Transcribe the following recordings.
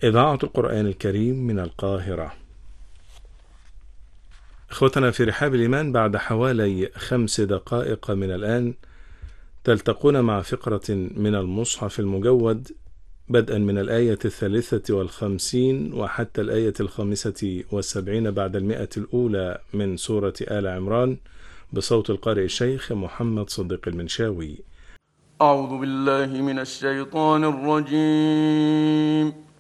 إذاعة القرآن الكريم من القاهرة. إخوتنا في رحاب الإيمان، بعد حوالي 5 دقائق من الآن تلتقون مع فقرة من المصحف المجود، بدءا من الآية 53 وحتى الآية 75 بعد 100 من سورة آل عمران، بصوت القارئ الشيخ محمد صديق المنشاوي. أعوذ بالله من الشيطان الرجيم.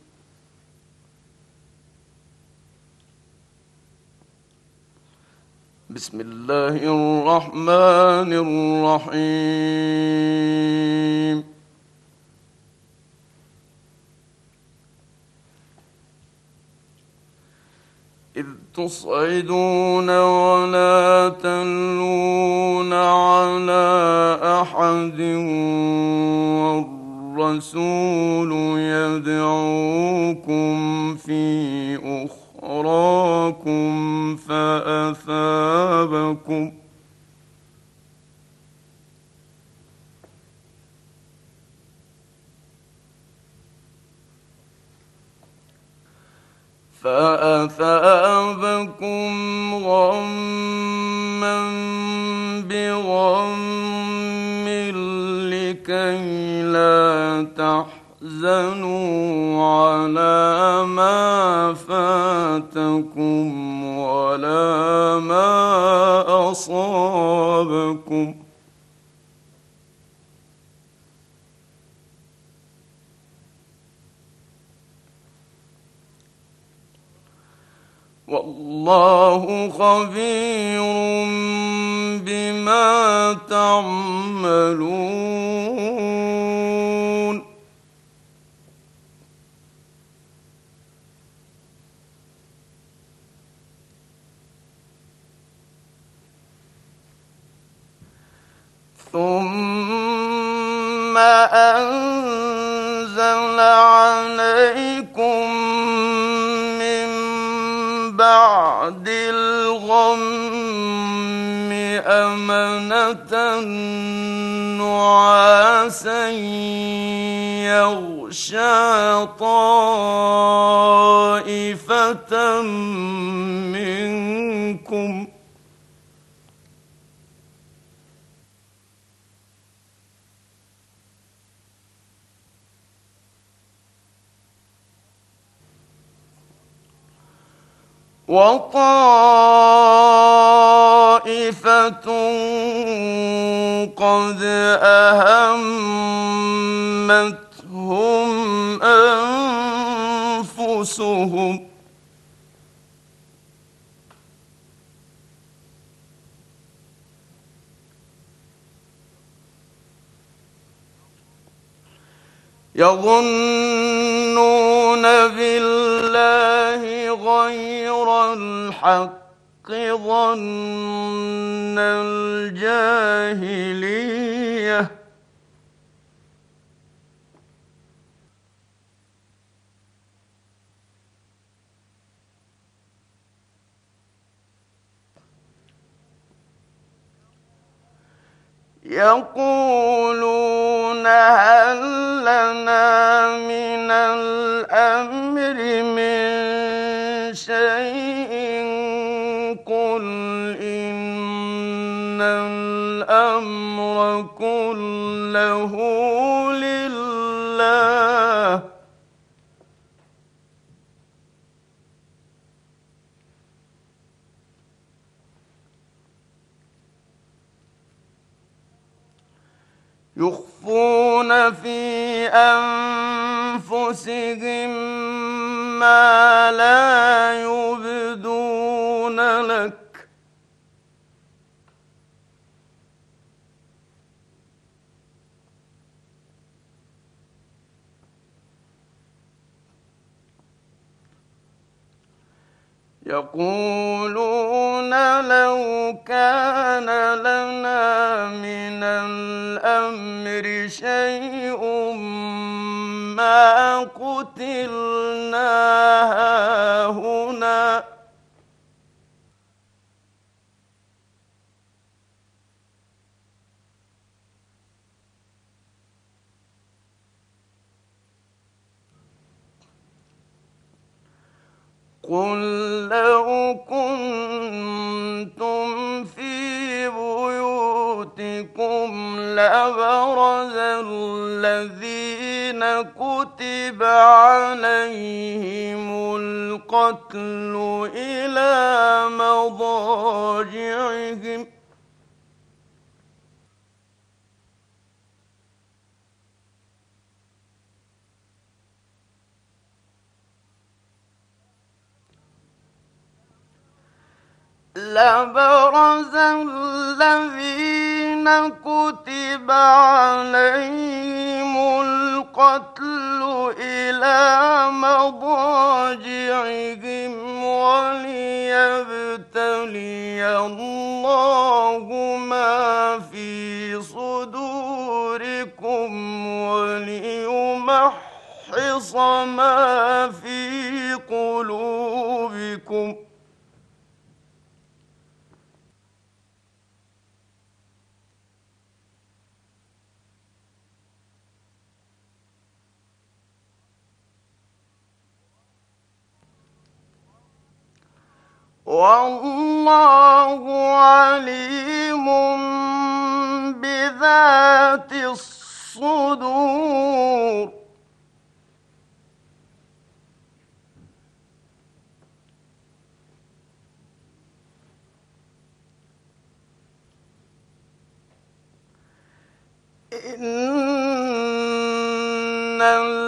بسم الله الرحمن الرحيم. إذ تصعدون ولا تلون على أحد والرسول يدعوكم في أخراكم فأثابكم غما بغم لكي لا تحزنوا على ما فاتكم ولا ما أصابكم، والله خبير بما تعملون. ثم أنزل عليكم من بعد الغم أمنة نعاسا يغشى طائفة منكم وطائفة قد أهمتهم أنفسهم يظنون بالله غير الحق ظن الجاهلية يقولون هل لنا من الأمر من شيء قل إن الأمر كله لله يخفون في أنفسهم ما لا يبدون لك يقولون لو كان لنا من الأمر شيء ما قتلنا هاهنا قل لو كنتم في بيوتكم لبرز الذين كتب عليهم القتل إلى مضاجعهم وليبتلي الله ما في صدوركم وليمحص ما في قلوبكم والله عليم بذات الصدور إن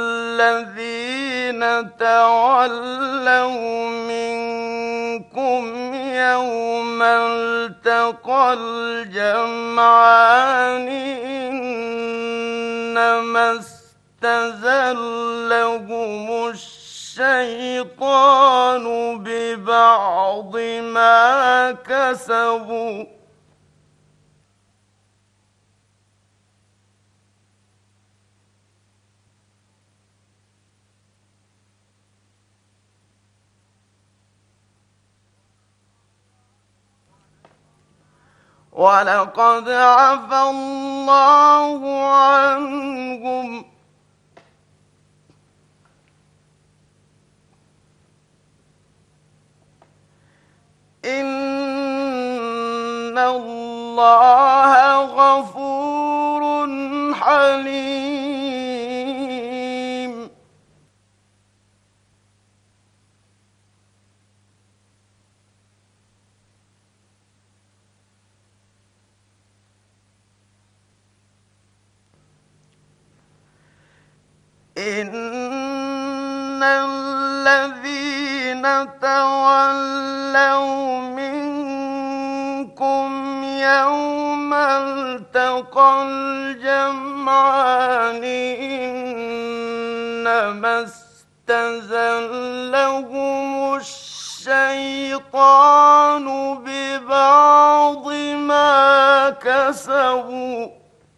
الذين تولوا منكم يوم التقى الجمعان إنما استزلهم الشيطان ببعض ما كسبوا ولقد عفا الله عنهم إن الله غفور حليم إن الذين تولوا منكم يوم التقى الجمعان إنما استزلهم الشيطان ببعض ما كسبوا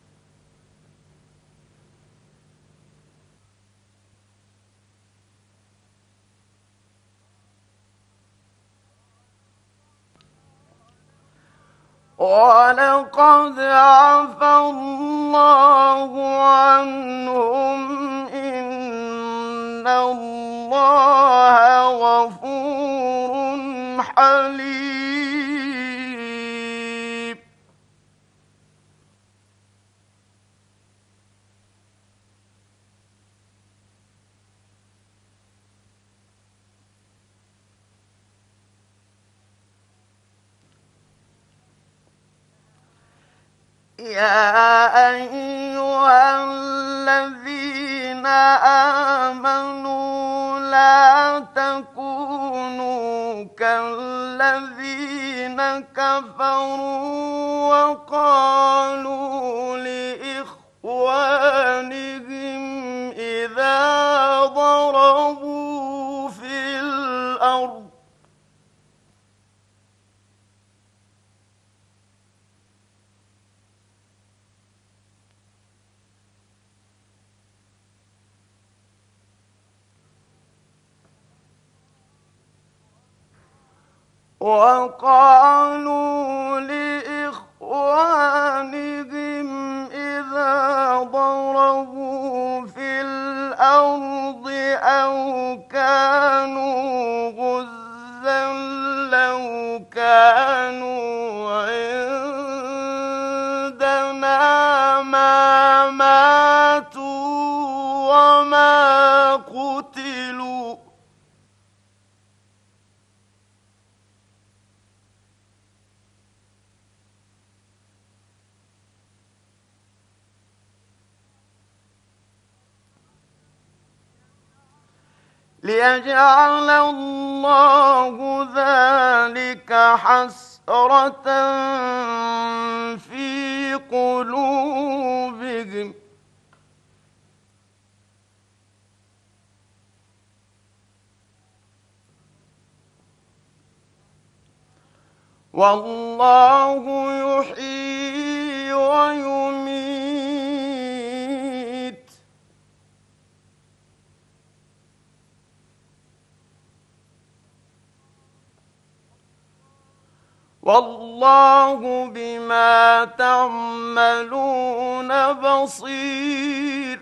ولقد عفا الله عنهم إن الله غفور حليم يا أيها الذين آمنوا لا تكونوا كالذين كفروا وقالوا لإخوانهم إذا ضربوا في الأرض وقالوا لإخوانهم إذا ضربوا في الأرض أو كانوا غزاة تعدلوا ليجعل الله ذلك حسرة في قلوبهم والله يحيي ويميت والله بما تعملون بصير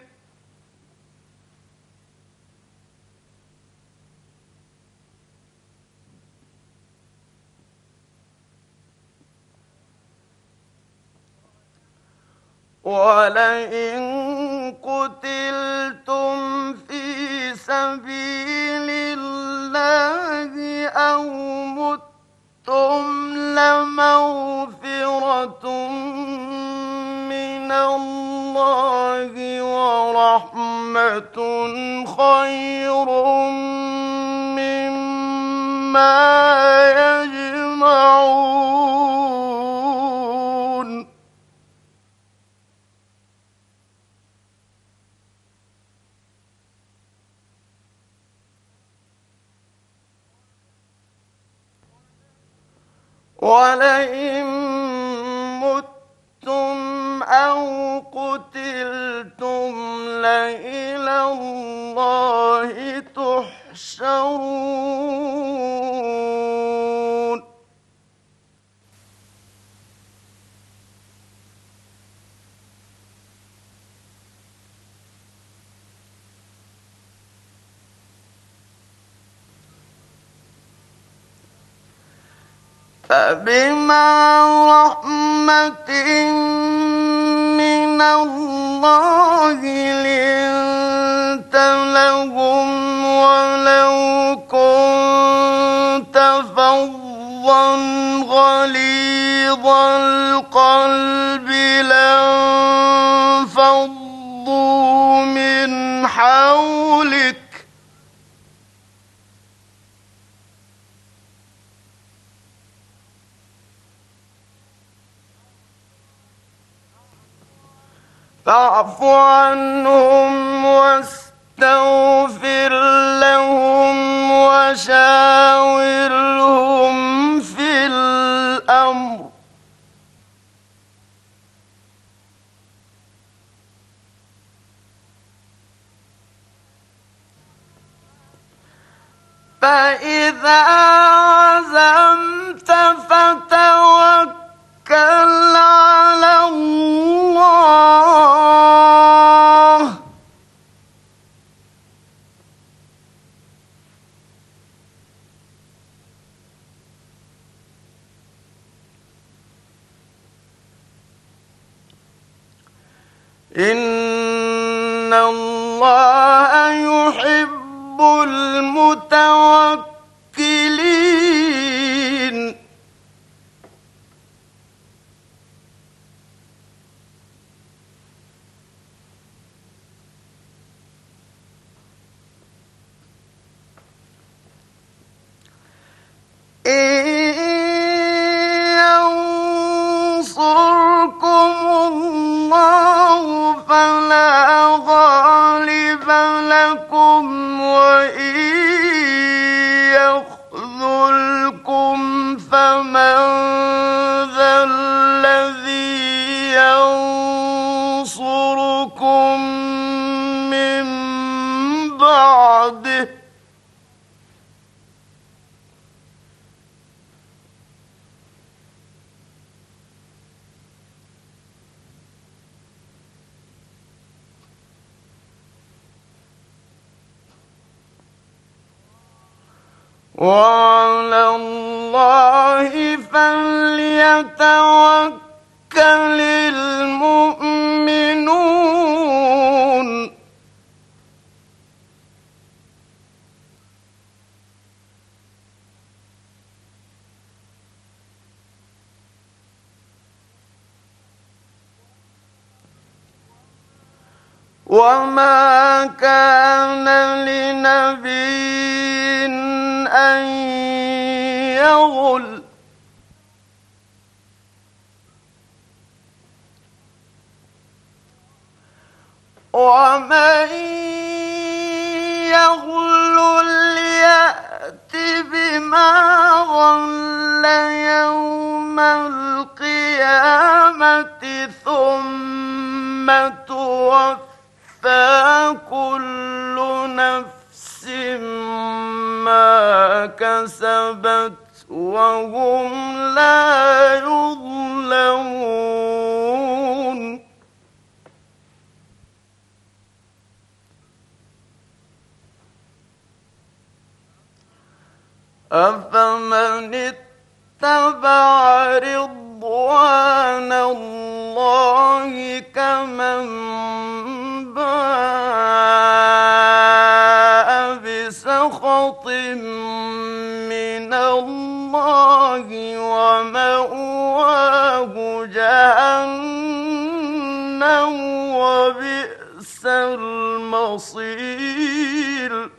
ولئن قتلتم في سبيل الله أو متم لمغفرة من الله ورحمة خير مما يجمعون ولئن متم أو قتلتم لإلى الله تحشرون فبما رحمة من الله لنت لهم ولو كنت فظا غليظ القلب لانفضوا من حولك فاعف عنهم واستغفر لهم وشاورهم في الأمر فإذا عزمت فتوكل على الله إن الله يحب المتوكلين إن ينصركم الله فلا غالب لكم وإن يخذلكم فمن ذا الذي ينصركم من بعده وعلى الله فليتوكل المؤمنون وما كان لنبي أن يغل ومن يغل يأت بما غل يوم القيامة ثم توفى كل نفس ما كسبت وهم لا يظلمون أفمن اتبع رضوان الله كمن باء بسخط من الله ومأواه جهنم وبئس المصير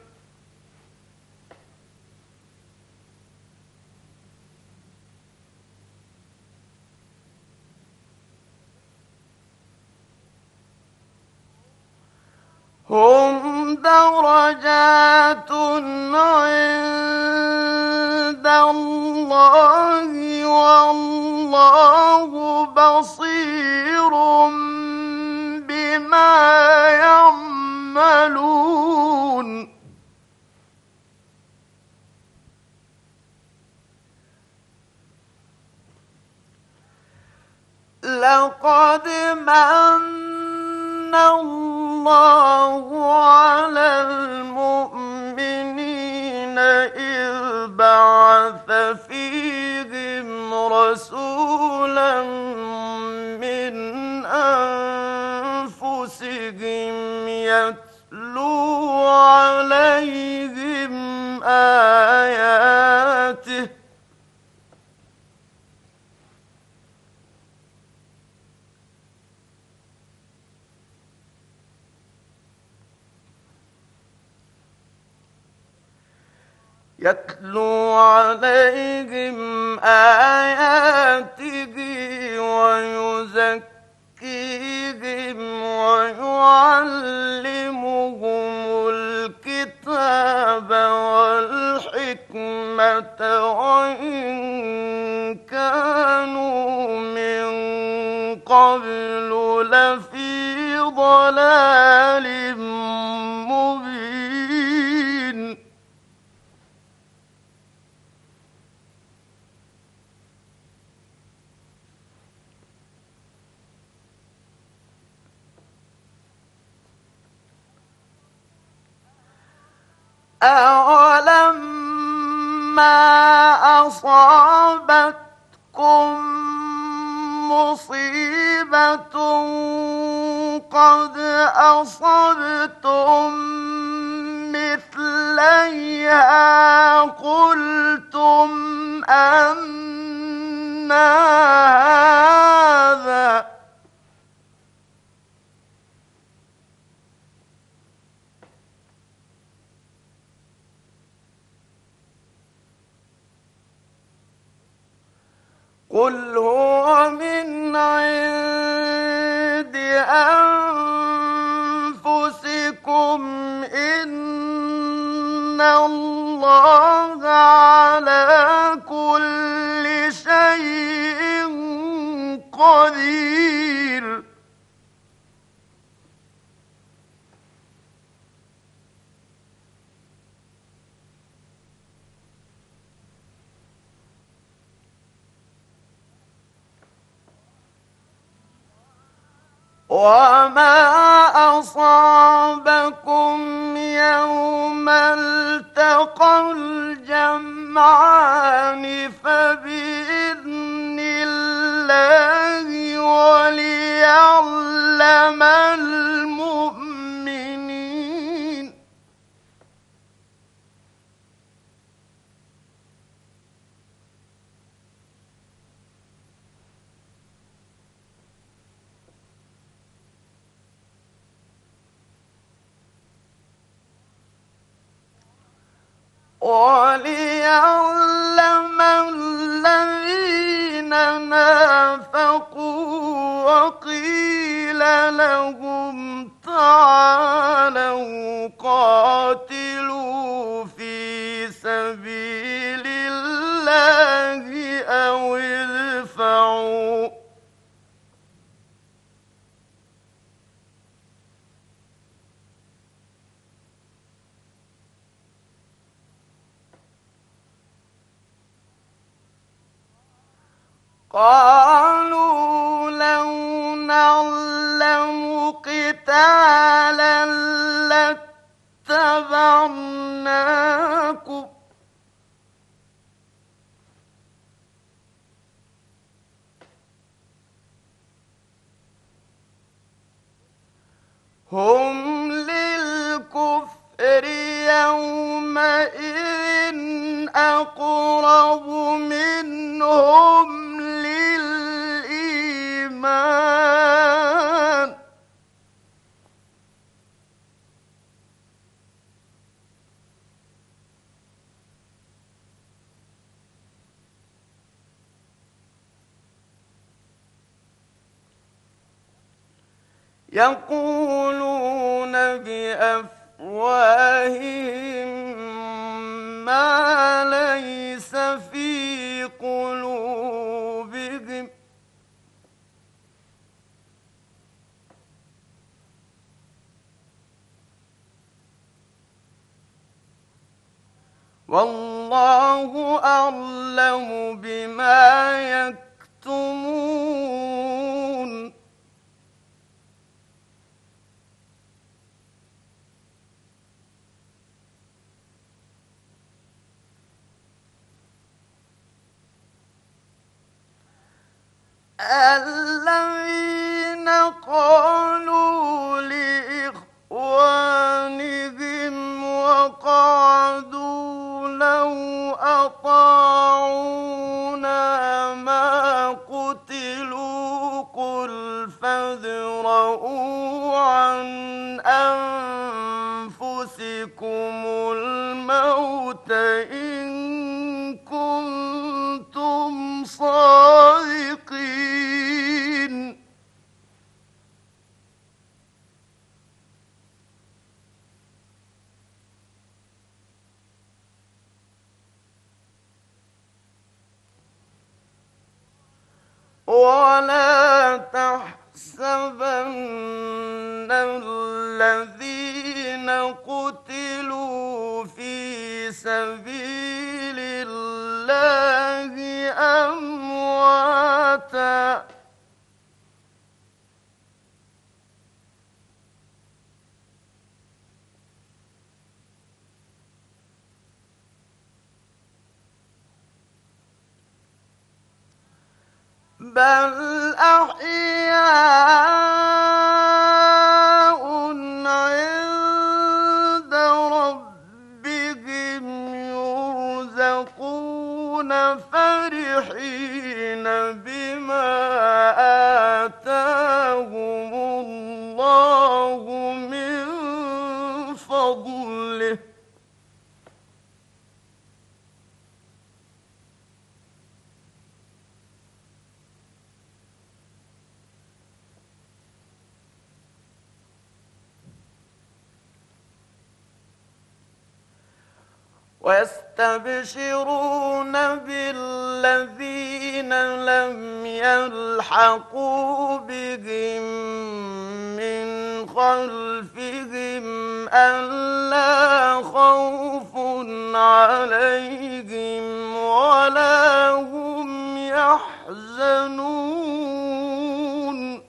هم درجات عند الله والله بصير بما يعملون لقد من الله على المؤمنين إذ بعث فيهم رسولا من أنفسهم يتلو عليهم آياته ويزكيهم ويعلمهم الكتاب والحكمة وإن كانوا من قبل لفي ضلال مبين أَوَلَمَّا أَصَابَتْكُم مُّصِيبَةٌ قَدْ أَصَبْتُم مِّثْلَيْهَا قُلْتُمْ أَنَّىٰ هَٰذَا ۖ قُلْ هُوَ مِنْ عِندِ أَنفُسِكُمْ إِنَّ اللَّهَ عَلَىٰ كُلِّ شَيْءٍ قَدِيرٌ وَمَا أَصَابَكُمْ يَوْمَ الْتَقَى الْجَمْعَانِ فَبِإِذْنِ اللَّهِ وَلِيَعْلَمَ الْمُؤْمِنِينَ وليعلم الذين نافقوا وقيل لهم تعالوا قاتلوا في سبيل الله أو ادفعوا قالوا لو نعلم قتالا لاتبعناكم هم للكفر يومئذ أقرب منهم للإيمان يقولون بأفواههم ما ليس في قلوبهم والله أعلم بما يكتمون الذين قالوا لإخوانهم وقعدوا لو أطاعونا ما قتلوا قل فادرءوا عن أنفسكم الموت إن كنتم صادقين ولا تحسبن الذين قتلوا في سبيل الله أمواتا بل أحياء عند ربهم يرزقون فرحين بما آتاهم الله من فضله ويستبشرون بالذين لم يلحقوا بهم من خلفهم ألا خوف عليهم ولا هم يحزنون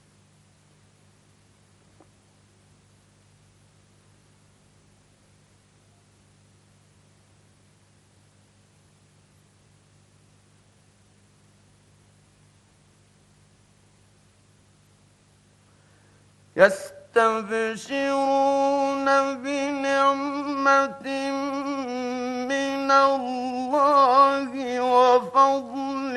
يستبشرون بنعمة من الله وفضل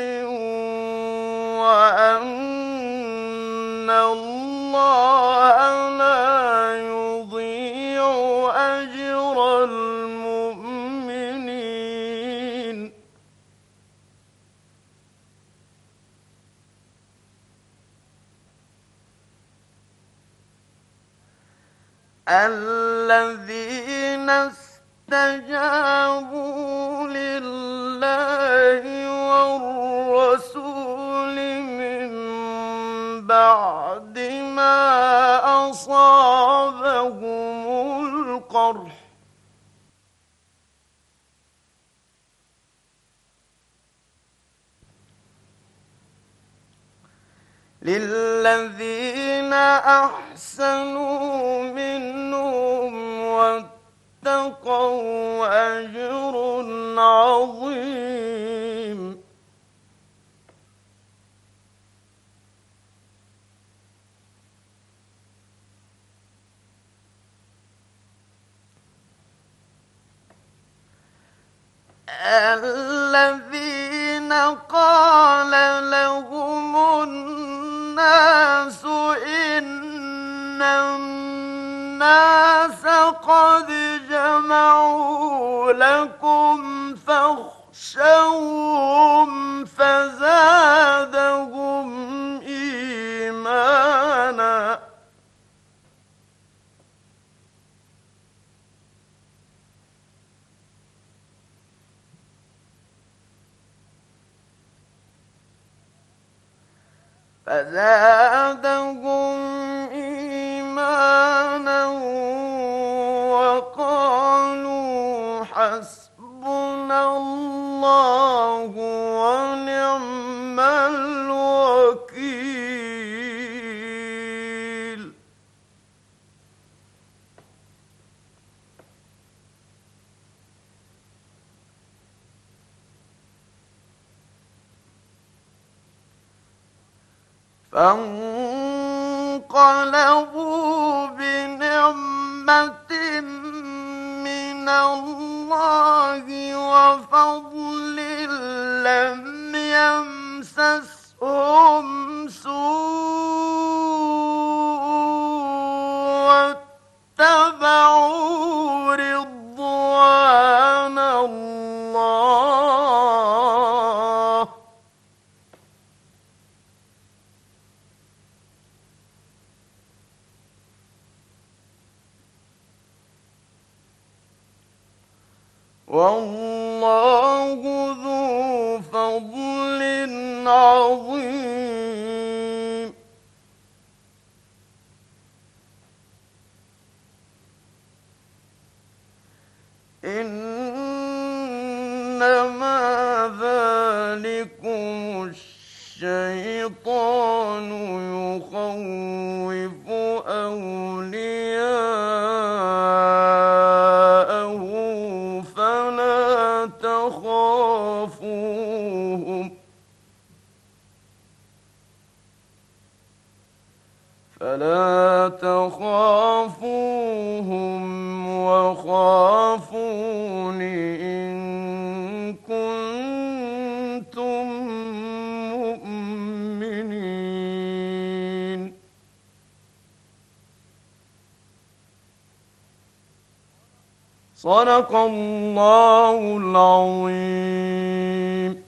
وأن الله لا يضيع أجر المؤمنين الذين استجابوا لله والرسول من بعد ما أصابهم القرح للذين أحسنوا منهم واتقوا أجر عظيم الذين قال لهم الناس إن الناس قد جمعوا لكم فاخشوهم فزادهم إيمانا وقالوا حسبنا الله ونعم الوكيل فانقلبوا بنعمة من الله وفضل لم يمسسهم سوء واتبعوا رضوان الله والله ذو فضل عظيم إنما ذلكم الشيطان يخوف أولياءه فلا تخافوهم وخافون إن كنتم مؤمنين صدق الله العظيم.